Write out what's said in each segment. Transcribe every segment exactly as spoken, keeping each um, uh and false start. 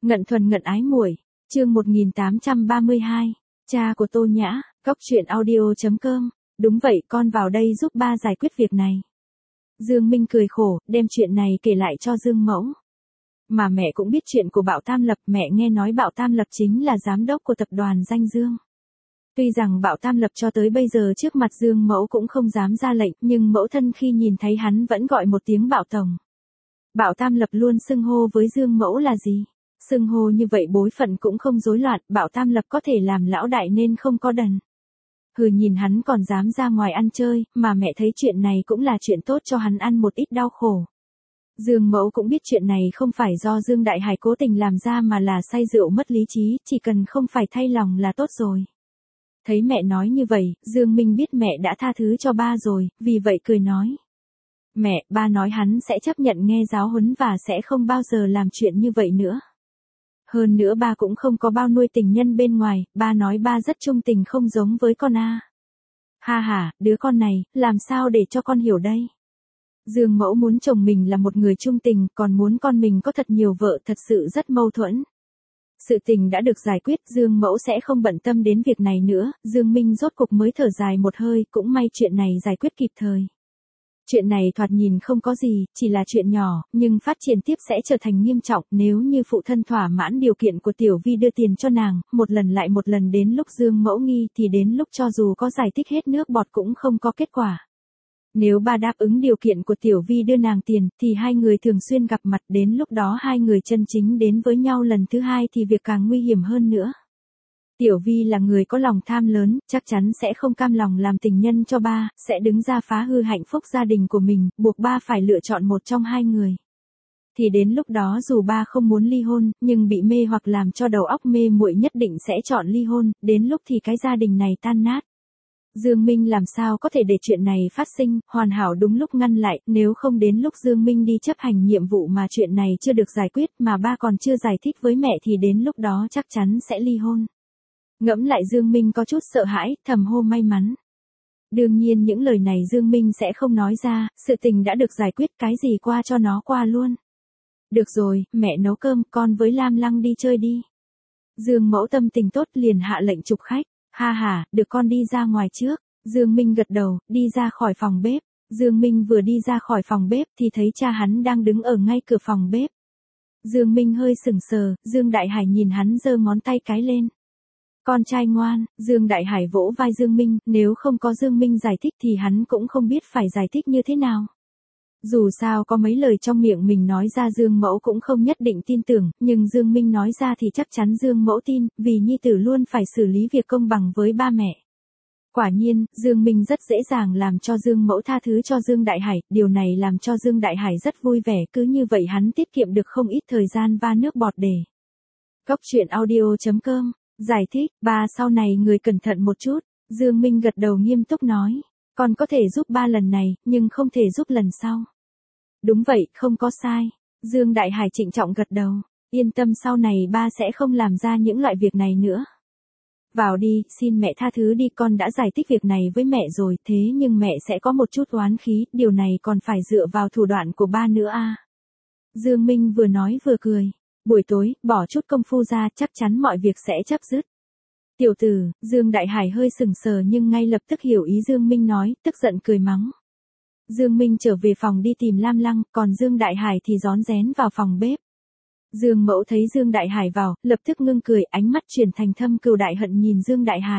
Ngận thuần ngận ái muội, chương một nghìn tám trăm ba mươi hai, cha của Tô Nhã, cóc truyện audio chấm com, đúng vậy con vào đây giúp ba giải quyết việc này. Dương Minh cười khổ, đem chuyện này kể lại cho Dương Mẫu. Mà mẹ cũng biết chuyện của Bảo Tam Lập, mẹ nghe nói Bảo Tam Lập chính là giám đốc của tập đoàn Danh Dương. Tuy rằng Bảo Tam Lập cho tới bây giờ trước mặt Dương Mẫu cũng không dám ra lệnh, nhưng mẫu thân khi nhìn thấy hắn vẫn gọi một tiếng Bảo Tổng. Bảo Tam Lập luôn xưng hô với Dương Mẫu là gì? Xưng hô như vậy bối phận cũng không rối loạn, Bảo Tam Lập có thể làm lão đại nên không có đần. Hừ, nhìn hắn còn dám ra ngoài ăn chơi, mà mẹ thấy chuyện này cũng là chuyện tốt cho hắn ăn một ít đau khổ. Dương Mẫu cũng biết chuyện này không phải do Dương Đại Hải cố tình làm ra mà là say rượu mất lý trí, chỉ cần không phải thay lòng là tốt rồi. Thấy mẹ nói như vậy, Dương Minh biết mẹ đã tha thứ cho ba rồi, vì vậy cười nói. Mẹ, ba nói hắn sẽ chấp nhận nghe giáo huấn và sẽ không bao giờ làm chuyện như vậy nữa. Hơn nữa ba cũng không có bao nuôi tình nhân bên ngoài, ba nói ba rất trung tình không giống với con a. Ha ha, đứa con này, làm sao để cho con hiểu đây? Dương Mẫu muốn chồng mình là một người trung tình, còn muốn con mình có thật nhiều vợ, thật sự rất mâu thuẫn. Sự tình đã được giải quyết, Dương Mẫu sẽ không bận tâm đến việc này nữa, Dương Minh rốt cục mới thở dài một hơi, cũng may chuyện này giải quyết kịp thời. Chuyện này thoạt nhìn không có gì, chỉ là chuyện nhỏ, nhưng phát triển tiếp sẽ trở thành nghiêm trọng, nếu như phụ thân thỏa mãn điều kiện của Tiểu Vi đưa tiền cho nàng, một lần lại một lần đến lúc Dương Mẫu nghi thì đến lúc cho dù có giải thích hết nước bọt cũng không có kết quả. Nếu ba đáp ứng điều kiện của Tiểu Vi đưa nàng tiền, thì hai người thường xuyên gặp mặt, đến lúc đó hai người chân chính đến với nhau lần thứ hai thì việc càng nguy hiểm hơn nữa. Tiểu Vi là người có lòng tham lớn, chắc chắn sẽ không cam lòng làm tình nhân cho ba, sẽ đứng ra phá hư hạnh phúc gia đình của mình, buộc ba phải lựa chọn một trong hai người. Thì đến lúc đó dù ba không muốn ly hôn, nhưng bị mê hoặc làm cho đầu óc mê muội nhất định sẽ chọn ly hôn, đến lúc thì cái gia đình này tan nát. Dương Minh làm sao có thể để chuyện này phát sinh, hoàn hảo đúng lúc ngăn lại, nếu không đến lúc Dương Minh đi chấp hành nhiệm vụ mà chuyện này chưa được giải quyết mà ba còn chưa giải thích với mẹ thì đến lúc đó chắc chắn sẽ ly hôn. Ngẫm lại Dương Minh có chút sợ hãi, thầm hô may mắn. Đương nhiên những lời này Dương Minh sẽ không nói ra, sự tình đã được giải quyết, cái gì qua cho nó qua luôn. Được rồi, mẹ nấu cơm, con với Lam Lăng đi chơi đi. Dương Mẫu tâm tình tốt liền hạ lệnh chụp khách. Ha ha, được con đi ra ngoài trước. Dương Minh gật đầu, đi ra khỏi phòng bếp. Dương Minh vừa đi ra khỏi phòng bếp thì thấy cha hắn đang đứng ở ngay cửa phòng bếp. Dương Minh hơi sững sờ, Dương Đại Hải nhìn hắn giơ ngón tay cái lên. Con trai ngoan, Dương Đại Hải vỗ vai Dương Minh, nếu không có Dương Minh giải thích thì hắn cũng không biết phải giải thích như thế nào. Dù sao có mấy lời trong miệng mình nói ra Dương Mẫu cũng không nhất định tin tưởng, nhưng Dương Minh nói ra thì chắc chắn Dương Mẫu tin, vì nhi tử luôn phải xử lý việc công bằng với ba mẹ. Quả nhiên, Dương Minh rất dễ dàng làm cho Dương Mẫu tha thứ cho Dương Đại Hải, điều này làm cho Dương Đại Hải rất vui vẻ, cứ như vậy hắn tiết kiệm được không ít thời gian va nước bọt để. Cóc truyện audio chấm com, giải thích, ba sau này người cẩn thận một chút, Dương Minh gật đầu nghiêm túc nói, con có thể giúp ba lần này, nhưng không thể giúp lần sau. Đúng vậy, không có sai. Dương Đại Hải trịnh trọng gật đầu. Yên tâm, sau này ba sẽ không làm ra những loại việc này nữa. Vào đi, xin mẹ tha thứ đi, con đã giải thích việc này với mẹ rồi, thế nhưng mẹ sẽ có một chút oán khí, điều này còn phải dựa vào thủ đoạn của ba nữa a. À. Dương Minh vừa nói vừa cười. Buổi tối, bỏ chút công phu ra, chắc chắn mọi việc sẽ chấp dứt. Tiểu tử, Dương Đại Hải hơi sững sờ nhưng ngay lập tức hiểu ý Dương Minh nói, tức giận cười mắng. Dương Minh trở về phòng đi tìm Lam Lăng, còn Dương Đại Hải thì rón rén vào phòng bếp. Dương Mẫu thấy Dương Đại Hải vào, lập tức ngưng cười, ánh mắt chuyển thành thâm cừu đại hận nhìn Dương Đại Hải.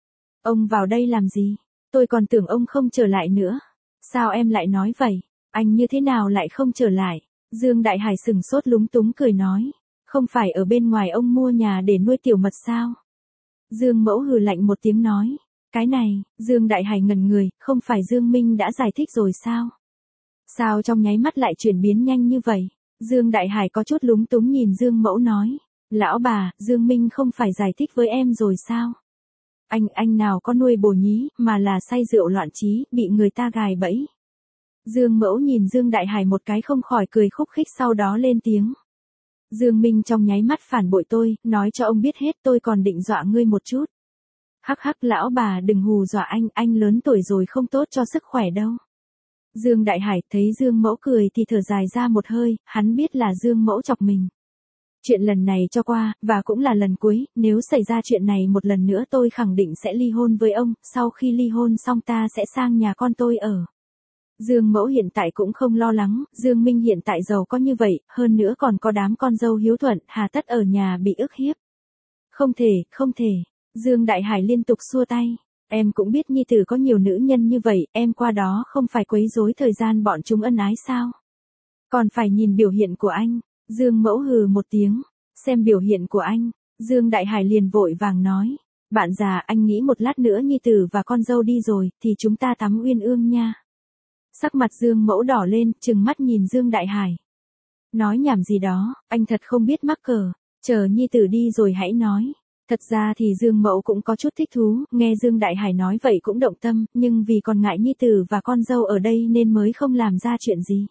Ông vào đây làm gì? Tôi còn tưởng ông không trở lại nữa. Sao em lại nói vậy? Anh như thế nào lại không trở lại? Dương Đại Hải sừng sốt lúng túng cười nói. Không phải ở bên ngoài ông mua nhà để nuôi tiểu mật sao? Dương Mẫu hừ lạnh một tiếng nói. Cái này, Dương Đại Hải ngẩn người, không phải Dương Minh đã giải thích rồi sao? Sao trong nháy mắt lại chuyển biến nhanh như vậy? Dương Đại Hải có chút lúng túng nhìn Dương Mẫu nói. Lão bà, Dương Minh không phải giải thích với em rồi sao? Anh, anh nào có nuôi bồ nhí, mà là say rượu loạn trí, bị người ta gài bẫy. Dương Mẫu nhìn Dương Đại Hải một cái không khỏi cười khúc khích, sau đó lên tiếng. Dương Minh trong nháy mắt phản bội tôi, nói cho ông biết hết, tôi còn định dọa ngươi một chút. Hắc hắc, lão bà đừng hù dọa anh, anh lớn tuổi rồi không tốt cho sức khỏe đâu. Dương Đại Hải thấy Dương Mẫu cười thì thở dài ra một hơi, hắn biết là Dương Mẫu chọc mình. Chuyện lần này cho qua, và cũng là lần cuối, nếu xảy ra chuyện này một lần nữa tôi khẳng định sẽ ly hôn với ông, sau khi ly hôn xong ta sẽ sang nhà con tôi ở. Dương Mẫu hiện tại cũng không lo lắng, Dương Minh hiện tại giàu có như vậy, hơn nữa còn có đám con dâu hiếu thuận, hà tất ở nhà bị ức hiếp. Không thể, không thể. Dương Đại Hải liên tục xua tay. Em cũng biết nhi tử có nhiều nữ nhân như vậy, em qua đó không phải quấy rối thời gian bọn chúng ân ái sao? Còn phải nhìn biểu hiện của anh. Dương Mẫu hừ một tiếng. Xem biểu hiện của anh. Dương Đại Hải liền vội vàng nói. Bạn già, anh nghĩ một lát nữa nhi tử và con dâu đi rồi, thì chúng ta tắm uyên ương nha. Sắc mặt Dương Mẫu đỏ lên, trừng mắt nhìn Dương Đại Hải. Nói nhảm gì đó, anh thật không biết mắc cờ, chờ nhi tử đi rồi hãy nói. Thật ra thì Dương Mẫu cũng có chút thích thú, nghe Dương Đại Hải nói vậy cũng động tâm, nhưng vì còn ngại nhi tử và con dâu ở đây nên mới không làm ra chuyện gì.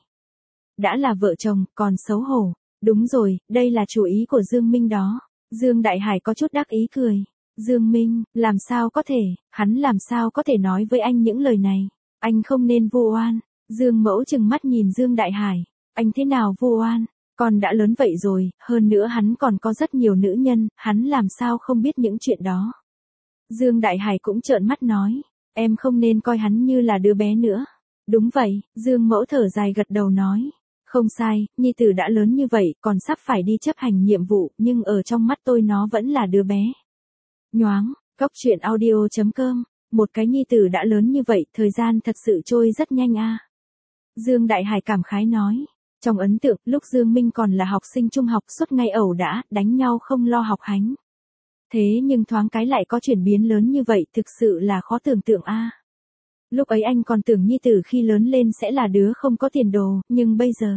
Đã là vợ chồng, còn xấu hổ. Đúng rồi, đây là chủ ý của Dương Minh đó. Dương Đại Hải có chút đắc ý cười. Dương Minh, làm sao có thể, hắn làm sao có thể nói với anh những lời này. Anh không nên vu oan. Dương Mẫu trừng mắt nhìn Dương Đại Hải. Anh thế nào vu oan? Con đã lớn vậy rồi, hơn nữa hắn còn có rất nhiều nữ nhân, hắn làm sao không biết những chuyện đó. Dương Đại Hải cũng trợn mắt nói. Em không nên coi hắn như là đứa bé nữa. Đúng vậy, Dương Mẫu thở dài gật đầu nói. Không sai, nhi tử đã lớn như vậy, còn sắp phải đi chấp hành nhiệm vụ, nhưng ở trong mắt tôi nó vẫn là đứa bé. Nhoáng, Cóc truyện audio chấm com. Một cái nhi tử đã lớn như vậy, thời gian thật sự trôi rất nhanh a. Dương Đại Hải cảm khái nói. Trong ấn tượng, lúc Dương Minh còn là học sinh trung học suốt ngày ẩu đả, đánh nhau không lo học hành. Thế nhưng thoáng cái lại có chuyển biến lớn như vậy, thực sự là khó tưởng tượng a. Lúc ấy anh còn tưởng nhi tử khi lớn lên sẽ là đứa không có tiền đồ, nhưng bây giờ.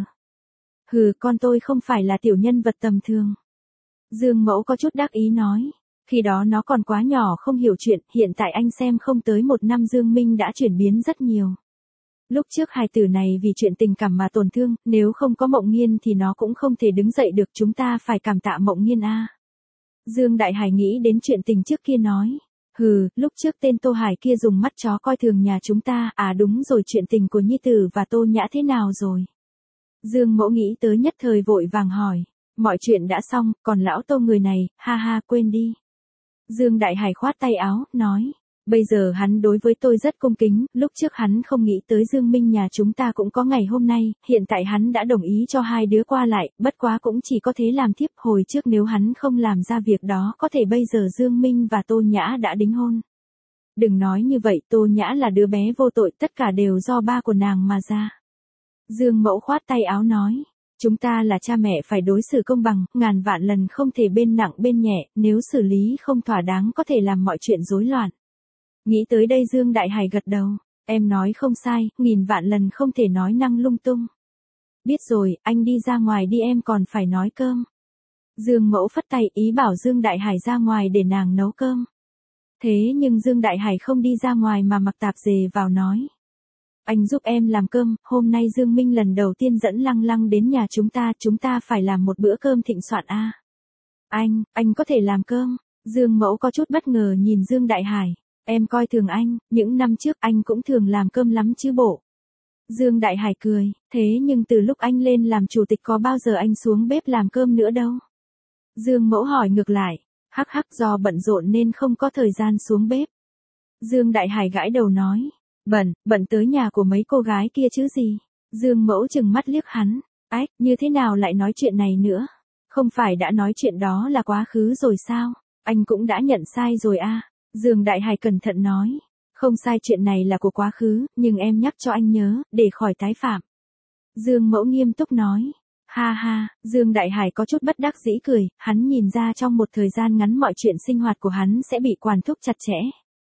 Hừ, con tôi không phải là tiểu nhân vật tầm thường. Dương Mẫu có chút đắc ý nói. Khi đó nó còn quá nhỏ không hiểu chuyện, hiện tại anh xem không tới một năm Dương Minh đã chuyển biến rất nhiều. Lúc trước hài tử này vì chuyện tình cảm mà tổn thương, nếu không có Mộng Nghiên thì nó cũng không thể đứng dậy được, chúng ta phải cảm tạ Mộng Nghiên a. Dương Đại Hải nghĩ đến chuyện tình trước kia nói. Hừ, lúc trước tên Tô Hải kia dùng mắt chó coi thường nhà chúng ta, à đúng rồi, chuyện tình của nhi tử và Tô Nhã thế nào rồi? Dương Mẫu nghĩ tới nhất thời vội vàng hỏi. Mọi chuyện đã xong, còn lão Tô người này, ha ha, quên đi. Dương Đại Hải khoát tay áo, nói. Bây giờ hắn đối với tôi rất cung kính, lúc trước hắn không nghĩ tới Dương Minh nhà chúng ta cũng có ngày hôm nay, hiện tại hắn đã đồng ý cho hai đứa qua lại, bất quá cũng chỉ có thế làm tiếp, hồi trước nếu hắn không làm ra việc đó có thể bây giờ Dương Minh và Tô Nhã đã đính hôn. Đừng nói như vậy, Tô Nhã là đứa bé vô tội, tất cả đều do ba của nàng mà ra. Dương Mẫu khoát tay áo nói. Chúng ta là cha mẹ phải đối xử công bằng, ngàn vạn lần không thể bên nặng bên nhẹ, nếu xử lý không thỏa đáng có thể làm mọi chuyện rối loạn. Nghĩ tới đây Dương Đại Hải gật đầu. Em nói không sai, nghìn vạn lần không thể nói năng lung tung. Biết rồi, anh đi ra ngoài đi, em còn phải nói cơm. Dương Mẫu phất tay ý bảo Dương Đại Hải ra ngoài để nàng nấu cơm. Thế nhưng Dương Đại Hải không đi ra ngoài mà mặc tạp dề vào nói. Anh giúp em làm cơm, hôm nay Dương Minh lần đầu tiên dẫn Lăng Lăng đến nhà chúng ta, chúng ta phải làm một bữa cơm thịnh soạn a. Anh, anh có thể làm cơm. Dương Mẫu có chút bất ngờ nhìn Dương Đại Hải. Em coi thường anh, những năm trước anh cũng thường làm cơm lắm chứ bộ. Dương Đại Hải cười, thế nhưng từ lúc anh lên làm chủ tịch có bao giờ anh xuống bếp làm cơm nữa đâu. Dương Mẫu hỏi ngược lại, hắc hắc, do bận rộn nên không có thời gian xuống bếp. Dương Đại Hải gãi đầu nói, bận, bận tới nhà của mấy cô gái kia chứ gì. Dương Mẫu trừng mắt liếc hắn, ách, như thế nào lại nói chuyện này nữa? Không phải đã nói chuyện đó là quá khứ rồi sao? Anh cũng đã nhận sai rồi a. Dương Đại Hải cẩn thận nói, không sai, chuyện này là của quá khứ, nhưng em nhắc cho anh nhớ, để khỏi tái phạm. Dương Mẫu nghiêm túc nói, ha ha, Dương Đại Hải có chút bất đắc dĩ cười, hắn nhìn ra trong một thời gian ngắn mọi chuyện sinh hoạt của hắn sẽ bị quản thúc chặt chẽ.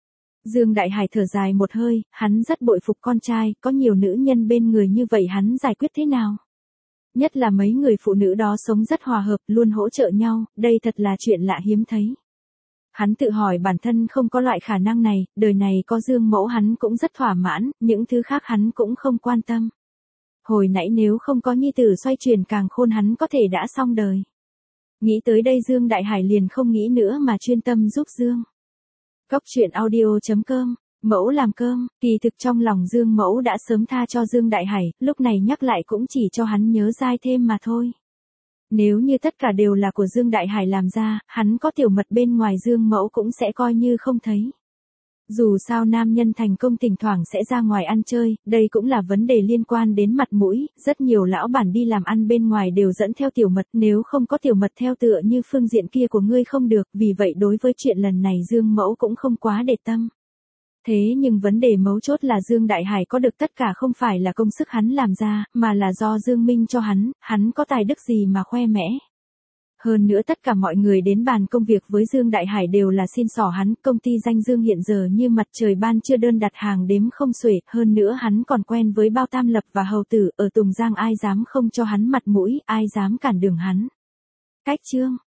Dương Đại Hải thở dài một hơi, hắn rất bội phục con trai, có nhiều nữ nhân bên người như vậy hắn giải quyết thế nào? Nhất là mấy người phụ nữ đó sống rất hòa hợp, luôn hỗ trợ nhau, đây thật là chuyện lạ hiếm thấy. Hắn tự hỏi bản thân không có loại khả năng này, đời này có Dương Mẫu hắn cũng rất thỏa mãn, những thứ khác hắn cũng không quan tâm. Hồi nãy nếu không có nhi tử xoay chuyển càng khôn hắn có thể đã xong đời. Nghĩ tới đây Dương Đại Hải liền không nghĩ nữa mà chuyên tâm giúp Dương. Cóc truyện audio chấm com, Mẫu làm cơm, kỳ thực trong lòng Dương Mẫu đã sớm tha cho Dương Đại Hải, lúc này nhắc lại cũng chỉ cho hắn nhớ dai thêm mà thôi. Nếu như tất cả đều là của Dương Đại Hải làm ra, hắn có tiểu mật bên ngoài Dương Mẫu cũng sẽ coi như không thấy. Dù sao nam nhân thành công thỉnh thoảng sẽ ra ngoài ăn chơi, đây cũng là vấn đề liên quan đến mặt mũi, rất nhiều lão bản đi làm ăn bên ngoài đều dẫn theo tiểu mật, nếu không có tiểu mật theo tựa như phương diện kia của ngươi không được, vì vậy đối với chuyện lần này Dương Mẫu cũng không quá để tâm. Thế nhưng vấn đề mấu chốt là Dương Đại Hải có được tất cả không phải là công sức hắn làm ra, mà là do Dương Minh cho hắn, hắn có tài đức gì mà khoe mẽ. Hơn nữa tất cả mọi người đến bàn công việc với Dương Đại Hải đều là xin xỏ hắn, công ty danh Dương hiện giờ như mặt trời ban chưa đơn đặt hàng đếm không xuể, hơn nữa hắn còn quen với Bao Tam Lập và Hầu Tử, ở Tùng Giang ai dám không cho hắn mặt mũi, ai dám cản đường hắn. Cách chương